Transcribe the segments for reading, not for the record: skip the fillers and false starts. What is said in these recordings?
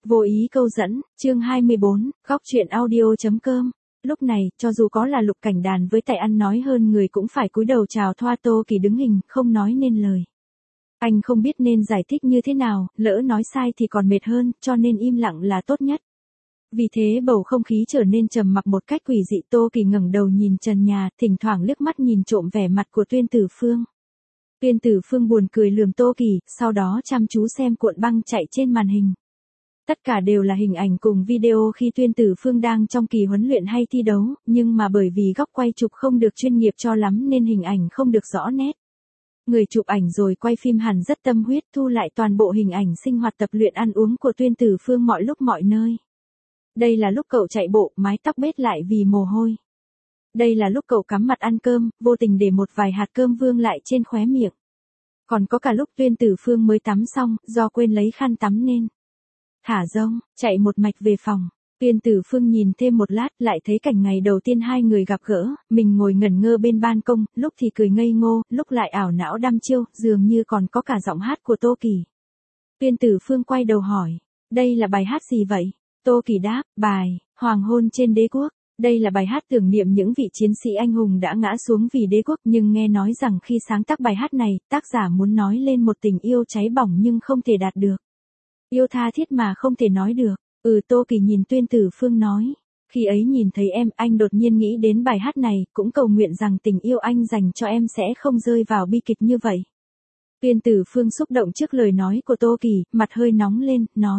Vô ý câu dẫn, chương 24, góc truyện audio.com. Lúc này, cho dù có là Lục Cảnh Đàn với tài ăn nói hơn người cũng phải cúi đầu chào thoa. Tô Kỳ đứng hình, không nói nên lời. Anh không biết nên giải thích như thế nào, lỡ nói sai thì còn mệt hơn, cho nên im lặng là tốt nhất. Vì thế bầu không khí trở nên trầm mặc một cách quỷ dị. Tô Kỳ ngẩng đầu nhìn trần nhà, thỉnh thoảng liếc mắt nhìn trộm vẻ mặt của Tuyên Tử Phương. Tuyên Tử Phương buồn cười lườm Tô Kỳ, sau đó chăm chú xem cuộn băng chạy trên màn hình. Tất cả đều là hình ảnh cùng video khi Tuyên Tử Phương đang trong kỳ huấn luyện hay thi đấu, nhưng mà bởi vì góc quay chụp không được chuyên nghiệp cho lắm nên hình ảnh không được rõ nét. Người chụp ảnh rồi quay phim hẳn rất tâm huyết thu lại toàn bộ hình ảnh sinh hoạt tập luyện ăn uống của Tuyên Tử Phương mọi lúc mọi nơi. Đây là lúc cậu chạy bộ, mái tóc bết lại vì mồ hôi. Đây là lúc cậu cắm mặt ăn cơm, vô tình để một vài hạt cơm vương lại trên khóe miệng. Còn có cả lúc Tuyên Tử Phương mới tắm xong, do quên lấy khăn tắm nên thả rông, chạy một mạch về phòng. Tuyên Tử Phương nhìn thêm một lát, lại thấy cảnh ngày đầu tiên hai người gặp gỡ, mình ngồi ngẩn ngơ bên ban công, lúc thì cười ngây ngô, lúc lại ảo não đăm chiêu, dường như còn có cả giọng hát của Tô Kỳ. Tuyên Tử Phương quay đầu hỏi, đây là bài hát gì vậy? Tô Kỳ đáp, bài Hoàng hôn trên đế quốc. Đây là bài hát tưởng niệm những vị chiến sĩ anh hùng đã ngã xuống vì đế quốc, nhưng nghe nói rằng khi sáng tác bài hát này, tác giả muốn nói lên một tình yêu cháy bỏng nhưng không thể đạt được. Yêu tha thiết mà không thể nói được. Tô Kỳ nhìn Tuyên Tử Phương nói. Khi ấy nhìn thấy em, anh đột nhiên nghĩ đến bài hát này, cũng cầu nguyện rằng tình yêu anh dành cho em sẽ không rơi vào bi kịch như vậy. Tuyên Tử Phương xúc động trước lời nói của Tô Kỳ, mặt hơi nóng lên, nói.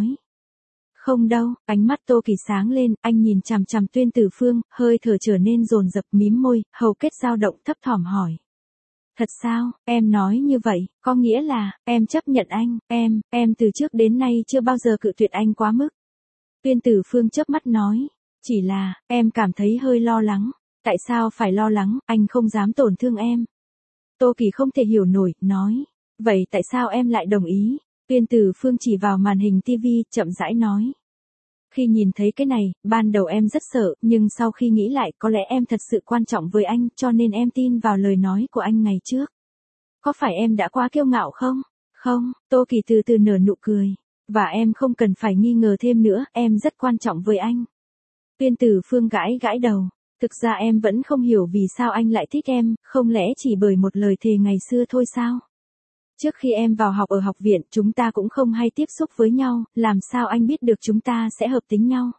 Không đâu, ánh mắt Tô Kỳ sáng lên, anh nhìn chằm chằm Tuyên Tử Phương, hơi thở trở nên dồn dập, mím môi, hầu kết dao động, thấp thỏm hỏi. Thật sao, em nói như vậy, có nghĩa là, em chấp nhận anh, em từ trước đến nay chưa bao giờ cự tuyệt anh quá mức. Tuyên Tử Phương chớp mắt nói, chỉ là, em cảm thấy hơi lo lắng. Tại sao phải lo lắng, anh không dám tổn thương em. Tô Kỳ không thể hiểu nổi, nói, vậy tại sao em lại đồng ý? Tuyên Tử Phương chỉ vào màn hình TV, chậm rãi nói. Khi nhìn thấy cái này, ban đầu em rất sợ, nhưng sau khi nghĩ lại có lẽ em thật sự quan trọng với anh, cho nên em tin vào lời nói của anh ngày trước. Có phải em đã quá kiêu ngạo không? Không, Tô Kỳ từ từ nở nụ cười. Và em không cần phải nghi ngờ thêm nữa, em rất quan trọng với anh. Tuyên Tử Phương gãi gãi đầu. Thực ra em vẫn không hiểu vì sao anh lại thích em, không lẽ chỉ bởi một lời thề ngày xưa thôi sao? Trước khi em vào học ở học viện, chúng ta cũng không hay tiếp xúc với nhau, làm sao anh biết được chúng ta sẽ hợp tính nhau?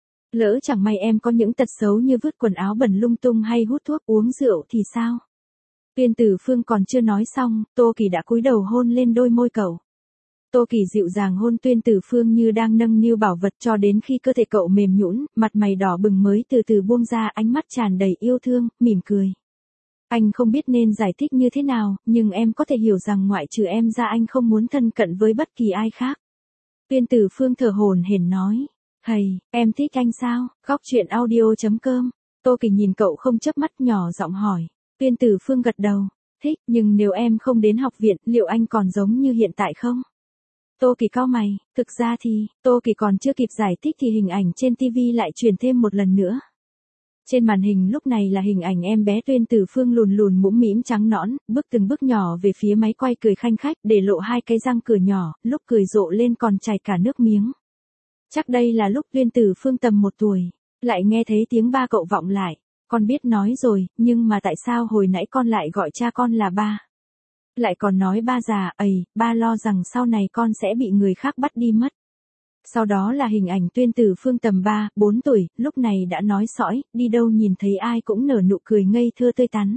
Lỡ chẳng may em có những tật xấu như vứt quần áo bẩn lung tung hay hút thuốc uống rượu thì sao? Tuyên Tử Phương còn chưa nói xong, Tô Kỳ đã cúi đầu hôn lên đôi môi cậu. Tô Kỳ dịu dàng hôn Tuyên Tử Phương như đang nâng niu bảo vật cho đến khi cơ thể cậu mềm nhũn, mặt mày đỏ bừng mới từ từ buông ra, ánh mắt tràn đầy yêu thương, mỉm cười. Anh không biết nên giải thích như thế nào, nhưng em có thể hiểu rằng ngoại trừ em ra anh không muốn thân cận với bất kỳ ai khác. Tuyên Tử Phương thở hổn hển nói. Thầy, em thích anh sao? Góc truyện audio.com. Tô Kỳ nhìn cậu không chớp mắt, nhỏ giọng hỏi. Tuyên Tử Phương gật đầu. Thích, nhưng nếu em không đến học viện, liệu anh còn giống như hiện tại không? Tô Kỳ cau mày, thực ra thì, Tô Kỳ còn chưa kịp giải thích thì hình ảnh trên TV lại truyền thêm một lần nữa. Trên màn hình lúc này là hình ảnh em bé Tuyên Tử Phương lùn lùn mũm mĩm trắng nõn, bước từng bước nhỏ về phía máy quay cười khanh khách, để lộ hai cái răng cửa nhỏ, lúc cười rộ lên còn chảy cả nước miếng. Chắc đây là lúc Tuyên Tử Phương tầm 1 tuổi, lại nghe thấy tiếng ba cậu vọng lại. Con biết nói rồi, nhưng mà tại sao hồi nãy con lại gọi cha con là ba? Lại còn nói ba già, ba lo rằng sau này con sẽ bị người khác bắt đi mất. Sau đó là hình ảnh Tuyên Tử Phương tầm 3, 4 tuổi, lúc này đã nói sõi, đi đâu nhìn thấy ai cũng nở nụ cười ngây thơ tươi tắn.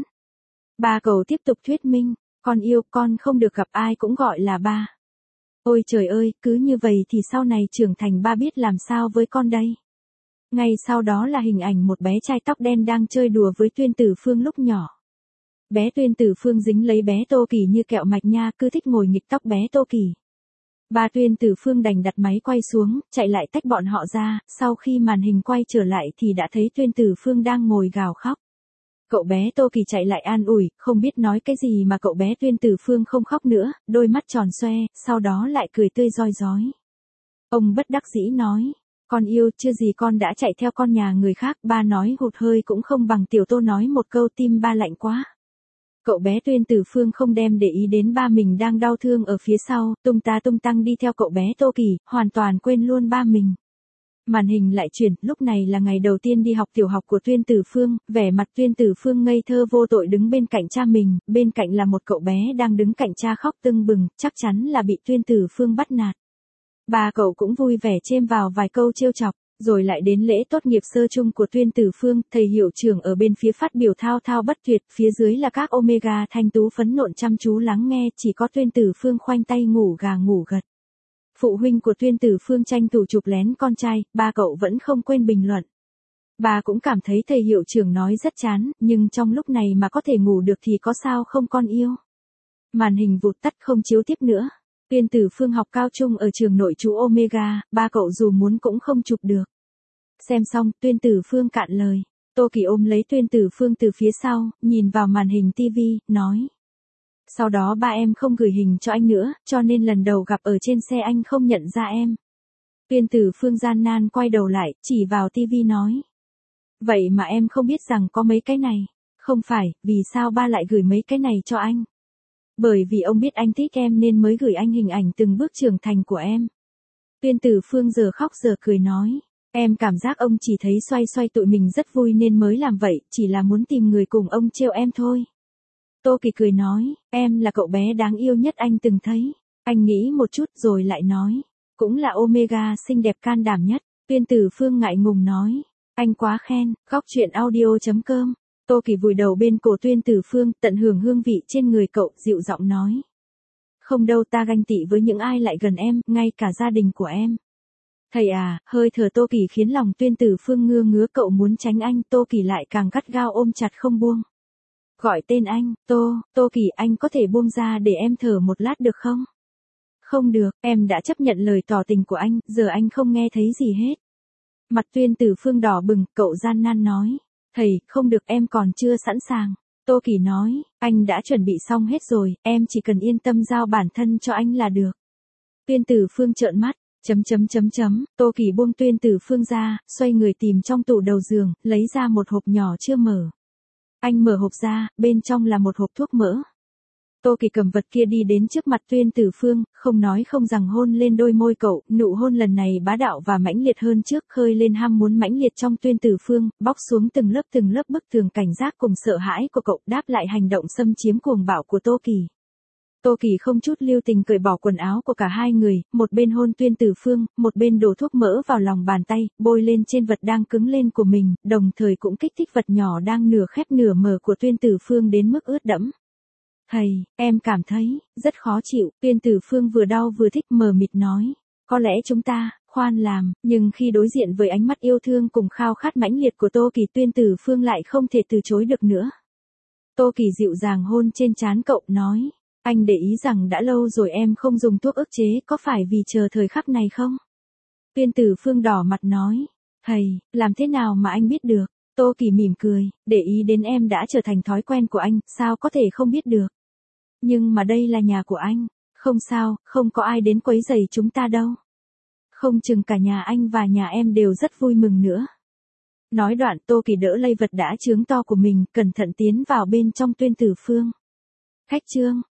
Ba cậu tiếp tục thuyết minh, con yêu, con không được gặp ai cũng gọi là ba. Ôi trời ơi, cứ như vậy thì sau này trưởng thành ba biết làm sao với con đây. Ngay sau đó là hình ảnh một bé trai tóc đen đang chơi đùa với Tuyên Tử Phương lúc nhỏ. Bé Tuyên Tử Phương dính lấy bé Tô Kỳ như kẹo mạch nha, cứ thích ngồi nghịch tóc bé Tô Kỳ. Ba Tuyên Tử Phương đành đặt máy quay xuống, chạy lại tách bọn họ ra, sau khi màn hình quay trở lại thì đã thấy Tuyên Tử Phương đang ngồi gào khóc. Cậu bé Tô Kỳ chạy lại an ủi, không biết nói cái gì mà cậu bé Tuyên Tử Phương không khóc nữa, đôi mắt tròn xoe, sau đó lại cười tươi rói rói. Ông bất đắc dĩ nói, con yêu, chưa gì con đã chạy theo con nhà người khác, ba nói hụt hơi cũng không bằng tiểu Tô nói một câu, tim ba lạnh quá. Cậu bé Tuyên Tử Phương không đem để ý đến ba mình đang đau thương ở phía sau, tung ta tung tăng đi theo cậu bé Tô Kỳ, hoàn toàn quên luôn ba mình. Màn hình lại chuyển, lúc này là ngày đầu tiên đi học tiểu học của Tuyên Tử Phương, vẻ mặt Tuyên Tử Phương ngây thơ vô tội đứng bên cạnh cha mình, bên cạnh là một cậu bé đang đứng cạnh cha khóc tưng bừng, chắc chắn là bị Tuyên Tử Phương bắt nạt. Ba cậu cũng vui vẻ chêm vào vài câu trêu chọc, rồi lại đến lễ tốt nghiệp sơ chung của Tuyên Tử Phương, thầy hiệu trưởng ở bên phía phát biểu thao thao bất tuyệt, phía dưới là các Omega thanh tú phấn nộn chăm chú lắng nghe, chỉ có Tuyên Tử Phương khoanh tay ngủ gà ngủ gật. Phụ huynh của Tuyên Tử Phương tranh thủ chụp lén con trai, ba cậu vẫn không quên bình luận. Bà cũng cảm thấy thầy hiệu trưởng nói rất chán, nhưng trong lúc này mà có thể ngủ được thì có sao không con yêu. Màn hình vụt tắt không chiếu tiếp nữa. Tuyên Tử Phương học cao trung ở trường nội trú Omega, ba cậu dù muốn cũng không chụp được. Xem xong, Tuyên Tử Phương cạn lời. Tô Kỳ ôm lấy Tuyên Tử Phương từ phía sau, nhìn vào màn hình tivi, nói. Sau đó ba em không gửi hình cho anh nữa, cho nên lần đầu gặp ở trên xe anh không nhận ra em. Tuyên Tử Phương gian nan quay đầu lại, chỉ vào tivi nói. Vậy mà em không biết rằng có mấy cái này. Không phải, vì sao ba lại gửi mấy cái này cho anh? Bởi vì ông biết anh thích em nên mới gửi anh hình ảnh từng bước trưởng thành của em. Tuyên Tử Phương giờ khóc giờ cười nói. Em cảm giác ông chỉ thấy xoay xoay tụi mình rất vui nên mới làm vậy, chỉ là muốn tìm người cùng ông trêu em thôi. Tô Kỳ cười nói, em là cậu bé đáng yêu nhất anh từng thấy. Anh nghĩ một chút rồi lại nói, cũng là Omega xinh đẹp can đảm nhất. Tuyên Tử Phương ngại ngùng nói, anh quá khen, góc chuyện audio.com. Tô Kỳ vùi đầu bên cổ Tuyên Tử Phương, tận hưởng hương vị trên người cậu, dịu giọng nói. Không đâu, ta ganh tị với những ai lại gần em, ngay cả gia đình của em. Thầy à, hơi thở Tô Kỳ khiến lòng Tuyên Tử Phương ngứa ngứa, cậu muốn tránh anh, Tô Kỳ lại càng gắt gao ôm chặt không buông. Gọi tên anh, Tô Kỳ, anh có thể buông ra để em thở một lát được không? Không được, em đã chấp nhận lời tỏ tình của anh, giờ anh không nghe thấy gì hết. Mặt Tuyên Tử Phương đỏ bừng, cậu gian nan nói. Thầy, không được, em còn chưa sẵn sàng. Tô Kỳ nói, anh đã chuẩn bị xong hết rồi, em chỉ cần yên tâm giao bản thân cho anh là được. Tuyên Tử Phương trợn mắt. Tô Kỳ buông Tuyên Tử Phương ra, xoay người tìm trong tủ đầu giường, lấy ra một hộp nhỏ chưa mở. Anh mở hộp ra, bên trong là một hộp thuốc mỡ. Tô Kỳ cầm vật kia đi đến trước mặt Tuyên Tử Phương, không nói không rằng hôn lên đôi môi cậu, nụ hôn lần này bá đạo và mãnh liệt hơn trước, khơi lên ham muốn mãnh liệt trong Tuyên Tử Phương, bóc xuống từng lớp bức tường cảnh giác cùng sợ hãi của cậu, đáp lại hành động xâm chiếm cuồng bạo của Tô Kỳ. Tô Kỳ không chút lưu tình cởi bỏ quần áo của cả hai người, một bên hôn Tuyên Tử Phương, một bên đổ thuốc mỡ vào lòng bàn tay, bôi lên trên vật đang cứng lên của mình, đồng thời cũng kích thích vật nhỏ đang nửa khép nửa mở của Tuyên Tử Phương đến mức ướt đẫm. Thầy, em cảm thấy rất khó chịu, Tuyên Tử Phương vừa đau vừa thích mờ mịt nói. Có lẽ chúng ta, khoan làm, nhưng khi đối diện với ánh mắt yêu thương cùng khao khát mãnh liệt của Tô Kỳ, Tuyên Tử Phương lại không thể từ chối được nữa. Tô Kỳ dịu dàng hôn trên trán cậu, nói. Anh để ý rằng đã lâu rồi em không dùng thuốc ức chế, có phải vì chờ thời khắc này không? Tuyên Tử Phương đỏ mặt nói. Thầy, làm thế nào mà anh biết được? Tô Kỳ mỉm cười, để ý đến em đã trở thành thói quen của anh, sao có thể không biết được? Nhưng mà đây là nhà của anh. Không sao, không có ai đến quấy rầy chúng ta đâu. Không chừng cả nhà anh và nhà em đều rất vui mừng nữa. Nói đoạn, Tô Kỳ đỡ lây vật đã chướng to của mình, cẩn thận tiến vào bên trong Tuyên Tử Phương. Khách trương.